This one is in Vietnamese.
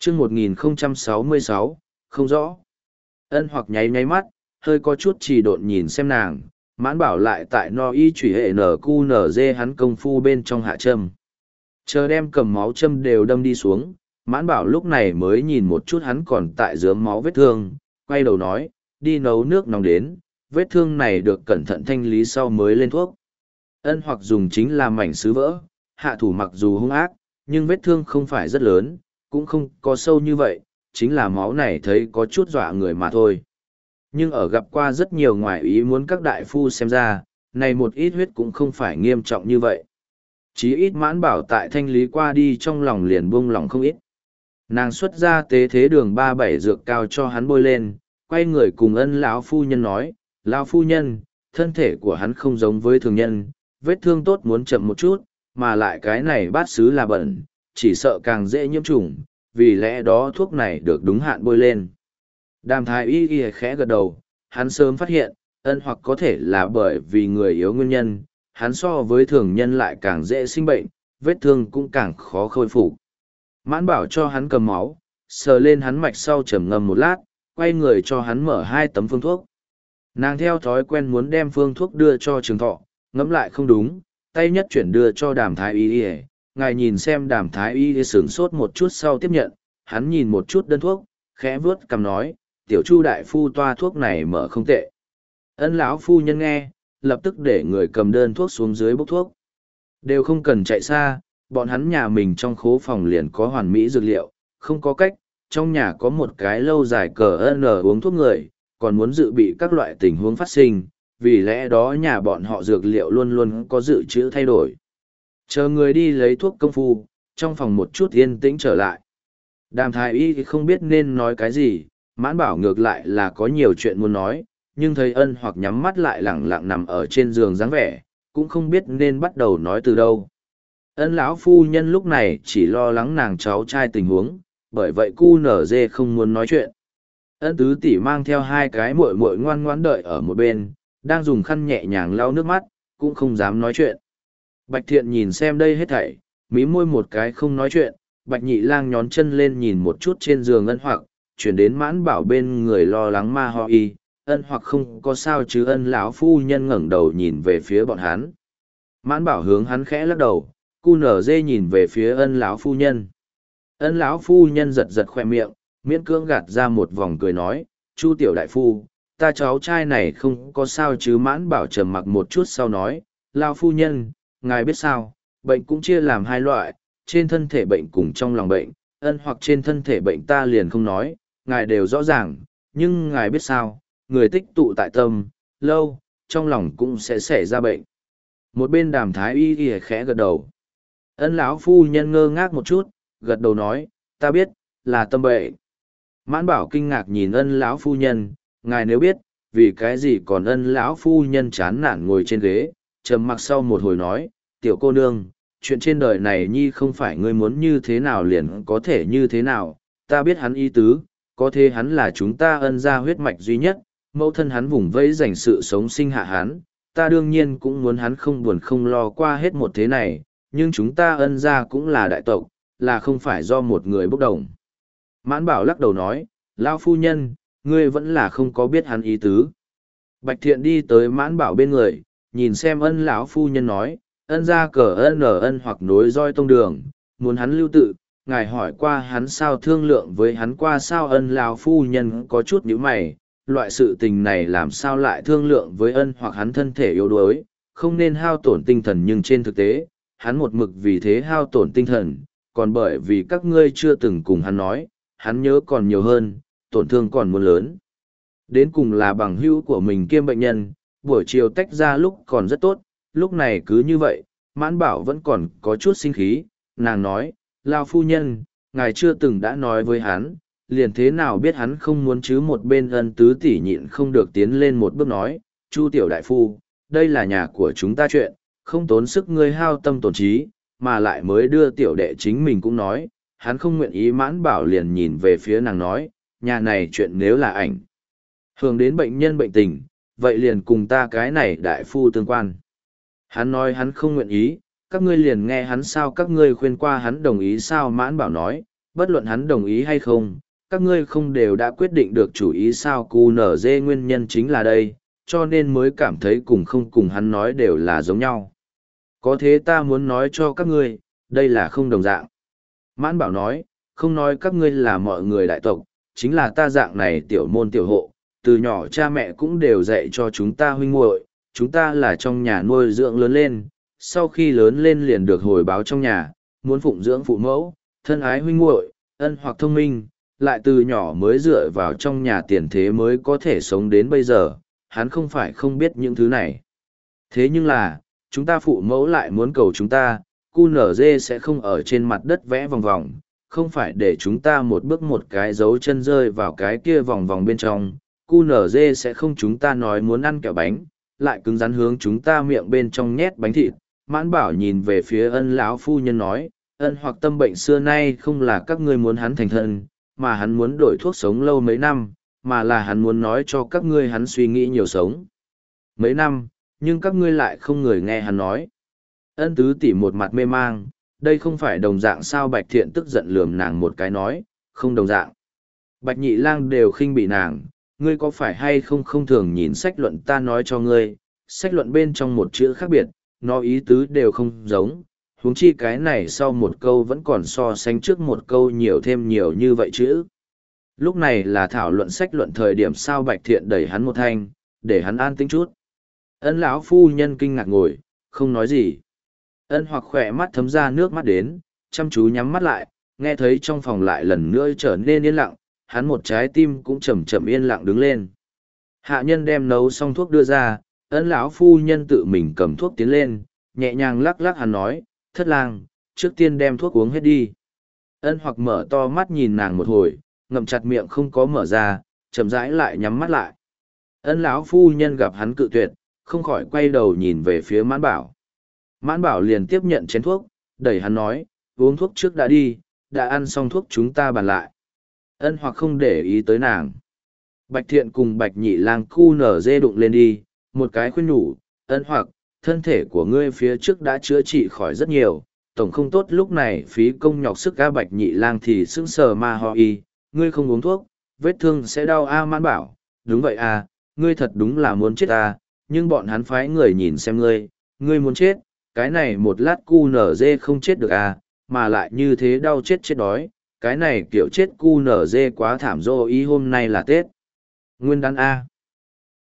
chương 1066, không rõ. Ân hoặc nháy nháy mắt, hơi có chút trì độn nhìn xem nàng, mãn bảo lại tại no y chủy hệ NQNZ hắn công phu bên trong hạ châm. Chờ đem cầm máu châm đều đâm đi xuống, mãn bảo lúc này mới nhìn một chút hắn còn tại dướng máu vết thương, quay đầu nói, đi nấu nước nóng đến, vết thương này được cẩn thận thanh lý sau mới lên thuốc. Ân hoặc dùng chính là mảnh sứ vỡ, hạ thủ mặc dù hung ác, nhưng vết thương không phải rất lớn, cũng không có sâu như vậy, chính là máu này thấy có chút dọa người mà thôi. Nhưng ở gặp qua rất nhiều ngoại ý muốn các đại phu xem ra, này một ít huyết cũng không phải nghiêm trọng như vậy. Chí ít mãn bảo tại thanh lý qua đi trong lòng liền buông lòng không ít. Nàng xuất ra tế thế đường 37 dược cao cho hắn bôi lên, quay người cùng Ân lão phu nhân nói, lão phu nhân, thân thể của hắn không giống với thường nhân, vết thương tốt muốn chậm một chút, mà lại cái này bát sứ là bẩn, chỉ sợ càng dễ nhiễm trùng, vì lẽ đó thuốc này được đúng hạn bôi lên. Đàm thái y y khẽ gật đầu, hắn sớm phát hiện, Ân hoặc có thể là bởi vì người yếu nguyên nhân, hắn so với thường nhân lại càng dễ sinh bệnh, vết thương cũng càng khó khôi phục. Mãn bảo cho hắn cầm máu, sờ lên hắn mạch sau trầm ngâm một lát, quay người cho hắn mở 2 tấm phương thuốc. Nàng theo thói quen muốn đem phương thuốc đưa cho Trường Thọ, ngẫm lại không đúng, tay nhất chuyển đưa cho đàm thái y y. Ngài nhìn xem đàm thái y sửng sốt một chút sau tiếp nhận, hắn nhìn một chút đơn thuốc, khẽ vướt cằm nói, tiểu Chu đại phu toa thuốc này mở không tệ. Ân lão phu nhân nghe, lập tức để người cầm đơn thuốc xuống dưới bốc thuốc. Đều không cần chạy xa, bọn hắn nhà mình trong khố phòng liền có hoàn mỹ dược liệu, không có cách, trong nhà có một cái lâu dài cờ N uống thuốc người, còn muốn dự bị các loại tình huống phát sinh, vì lẽ đó nhà bọn họ dược liệu luôn luôn có dự trữ thay đổi. Chờ người đi lấy thuốc công phu, trong phòng một chút yên tĩnh trở lại. Đàm thái y thì không biết nên nói cái gì, mãn bảo ngược lại là có nhiều chuyện muốn nói, nhưng thấy Ân hoặc nhắm mắt lại lẳng lặng nằm ở trên giường dáng vẻ, cũng không biết nên bắt đầu nói từ đâu. Ân lão phu nhân lúc này chỉ lo lắng nàng cháu trai tình huống, bởi vậy cu nở dê không muốn nói chuyện. Ân tứ tỷ mang theo 2 cái muội muội ngoan ngoãn đợi ở một bên, đang dùng khăn nhẹ nhàng lau nước mắt, cũng không dám nói chuyện. Bạch Thiện nhìn xem đây hết thảy, mí môi một cái không nói chuyện, Bạch Nhị Lang nhón chân lên nhìn một chút trên giường Ân hoặc, chuyển đến mãn bảo bên người lo lắng ma ho y, Ân hoặc không có sao chứ. Ân lão phu nhân ngẩng đầu nhìn về phía bọn hắn. Mãn bảo hướng hắn khẽ lắc đầu, cu nở dê nhìn về phía Ân lão phu nhân. Ân lão phu nhân giật giật khoe miệng, miễn cưỡng gạt ra một vòng cười nói, Chu tiểu đại phu, ta cháu trai này không có sao chứ. Mãn bảo trầm mặc một chút sau nói, lão phu nhân, ngài biết sao, bệnh cũng chia làm 2 loại, trên thân thể bệnh cùng trong lòng bệnh, Ân hoặc trên thân thể bệnh ta liền không nói, ngài đều rõ ràng, nhưng ngài biết sao, người tích tụ tại tâm, lâu, trong lòng cũng sẽ xảy ra bệnh. Một bên đàm thái y y khẽ gật đầu. Ân lão phu nhân ngơ ngác một chút, gật đầu nói, ta biết, là tâm bệnh. Mãn bảo kinh ngạc nhìn Ân lão phu nhân, ngài nếu biết, vì cái gì còn Ân lão phu nhân chán nản ngồi trên ghế, trầm mặc sau một hồi nói, tiểu cô nương, chuyện trên đời này nhi không phải ngươi muốn như thế nào liền có thể như thế nào, ta biết hắn ý tứ, có thế hắn là chúng ta Ân gia huyết mạch duy nhất, mẫu thân hắn vùng vẫy dành sự sống sinh hạ hắn, ta đương nhiên cũng muốn hắn không buồn không lo qua hết một thế này, nhưng chúng ta Ân gia cũng là đại tộc, là không phải do một người bốc đồng. Mãn bảo lắc đầu nói, lão phu nhân, ngươi vẫn là không có biết hắn ý tứ. Bạch Thiện đi tới mãn bảo bên người, nhìn xem Ân lão phu nhân nói, Ân gia cờ Ân hoặc nối roi tông đường, muốn hắn lưu tự, ngài hỏi qua hắn sao, thương lượng với hắn qua sao. Ân lão phu nhân có chút nhíu mày, loại sự tình này làm sao lại thương lượng với Ân hoặc hắn thân thể yếu đuối, không nên hao tổn tinh thần, nhưng trên thực tế, hắn một mực vì thế hao tổn tinh thần, còn bởi vì các ngươi chưa từng cùng hắn nói, hắn nhớ còn nhiều hơn, tổn thương còn muốn lớn. Đến cùng là bằng hữu của mình kiêm bệnh nhân, buổi chiều tách ra lúc còn rất tốt, lúc này cứ như vậy, mãn bảo vẫn còn có chút sinh khí, nàng nói, lao phu nhân, ngài chưa từng đã nói với hắn, liền thế nào biết hắn không muốn chứ. Một bên Ân tứ tỷ nhịn không được tiến lên một bước nói, Chu tiểu đại phu, đây là nhà của chúng ta chuyện, không tốn sức ngươi hao tâm tổn trí, mà lại mới đưa tiểu đệ chính mình cũng nói, hắn không nguyện ý. Mãn bảo liền nhìn về phía nàng nói, nhà này chuyện nếu là ảnh hưởng đến bệnh nhân bệnh tình, vậy liền cùng ta cái này đại phu tương quan. Hắn nói hắn không nguyện ý, các ngươi liền nghe hắn sao, các ngươi khuyên qua hắn đồng ý sao. Mãn bảo nói, bất luận hắn đồng ý hay không, các ngươi không đều đã quyết định được chủ ý sao QNZ nguyên nhân chính là đây, cho nên mới cảm thấy cùng không cùng hắn nói đều là giống nhau. Có thế ta muốn nói cho các ngươi, đây là không đồng dạng. Mãn Bảo nói, không nói các ngươi là mọi người đại tộc, chính là ta dạng này tiểu môn tiểu hộ, từ nhỏ cha mẹ cũng đều dạy cho chúng ta huynh muội, chúng ta là trong nhà nuôi dưỡng lớn lên, sau khi lớn lên liền được hồi báo trong nhà, muốn phụng dưỡng phụ mẫu, thân ái huynh muội, ân hoặc thông minh, lại từ nhỏ mới dựa vào trong nhà tiền thế mới có thể sống đến bây giờ, hắn không phải không biết những thứ này. Thế nhưng là, chúng ta phụ mẫu lại muốn cầu chúng ta, QNZ sẽ không ở trên mặt đất vẽ vòng vòng, không phải để chúng ta một bước một cái dấu chân rơi vào cái kia vòng vòng bên trong, QNZ sẽ không chúng ta nói muốn ăn kẹo bánh, lại cứng rắn hướng chúng ta miệng bên trong nhét bánh thịt. Mãn Bảo nhìn về phía Ân lão phu nhân nói, Ân hoặc tâm bệnh xưa nay không là các ngươi muốn hắn thành thân, mà hắn muốn đổi thuốc sống lâu mấy năm, mà là hắn muốn nói cho các ngươi hắn suy nghĩ nhiều sống mấy năm, nhưng các ngươi lại không người nghe hắn nói. Ân tứ tỷ một mặt mê mang, đây không phải đồng dạng sao? Bạch Thiện tức giận lườm nàng một cái nói, không đồng dạng. Bạch Nhị Lang đều khinh bị nàng, ngươi có phải hay không không thường nhìn sách luận ta nói cho ngươi, sách luận bên trong một chữ khác biệt, nó ý tứ đều không giống, huống chi cái này sau một câu vẫn còn so sánh trước một câu nhiều thêm nhiều như vậy chữ. Lúc này là thảo luận sách luận thời điểm sao? Bạch Thiện đẩy hắn một thanh, để hắn an tĩnh chút. Ân lão phu nhân kinh ngạc ngồi, không nói gì. Ân hoặc khỏe mắt thấm ra nước mắt đến, chăm chú nhắm mắt lại, nghe thấy trong phòng lại lần nữa trở nên yên lặng, hắn một trái tim cũng chậm chậm yên lặng đứng lên. Hạ nhân đem nấu xong thuốc đưa ra, Ân lão phu nhân tự mình cầm thuốc tiến lên, nhẹ nhàng lắc lắc hắn nói, Thất Lang, trước tiên đem thuốc uống hết đi. Ân hoặc mở to mắt nhìn nàng một hồi, ngậm chặt miệng không có mở ra, chậm rãi lại nhắm mắt lại. Ân lão phu nhân gặp hắn cự tuyệt, không khỏi quay đầu nhìn về phía Mãn Bảo. Mãn Bảo liền tiếp nhận chén thuốc, đẩy hắn nói, uống thuốc trước đã đi, đã ăn xong thuốc chúng ta bàn lại. Ân hoặc không để ý tới nàng. Bạch Thiện cùng Bạch Nhị Lang QNZ đụng lên đi, một cái khuyên nhủ, Ân hoặc, thân thể của ngươi phía trước đã chữa trị khỏi rất nhiều, tổng không tốt lúc này phí công nhọc sức. Ga Bạch Nhị Lang thì sững sờ ma ho y, ngươi không uống thuốc, vết thương sẽ đau. Mãn Bảo, đúng vậy ngươi thật đúng là muốn chết nhưng bọn hắn phái người nhìn xem ngươi muốn chết, cái này một lát QNZ không chết được mà lại như thế đau chết chết đói, cái này kiểu chết QNZ quá thảm rồi. Ý hôm nay là Tết Nguyên đán